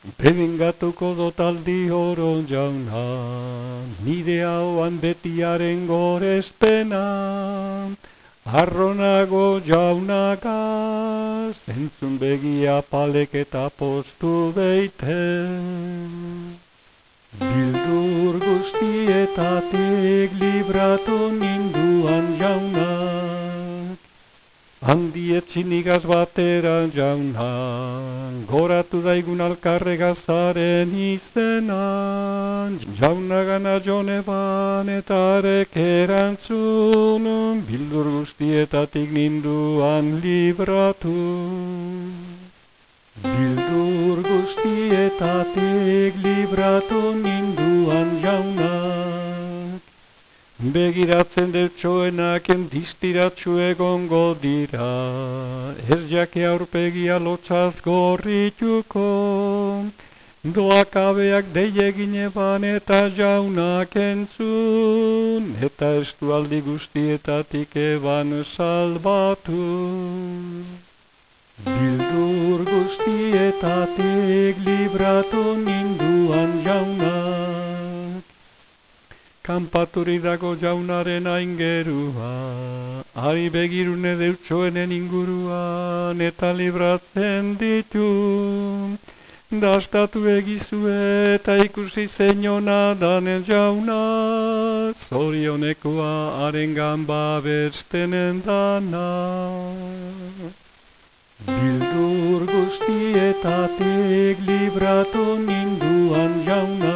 Bebengatuko dotaldi horon jauna, nire hauan betiaren gorezpena, arronago jaunagaz, entzun begia palek eta postu beiten. Bildur guztietatik libratu ninduan jaunak, handietzinigaz batera jaunak, goratu daigun alkarregazaren izenan, jaunagana joneban eta arek erantzun, bildur guztietatik ninduan libratu. Bildur guztietatik libratu ninduan jaunak, begiratzen deutsoenak endistiratxu egongo dira, ez jake aurpegia lotzaz gorrituko, doakabeak deiegin eban eta jaunak entzun, eta estualdi guztietatik eban salbatu. Bildur guztietatik libratu ninduan jaunak, kanpaturi dago jaunaren aingerua, ari begirune deutsoenen inguruan eta libratzen ditu, dastatu egizue eta ikusi zeinona danen jauna, zorionekoa arengan babestenen dana. Bildur guztietatik libratu ninduan jauna,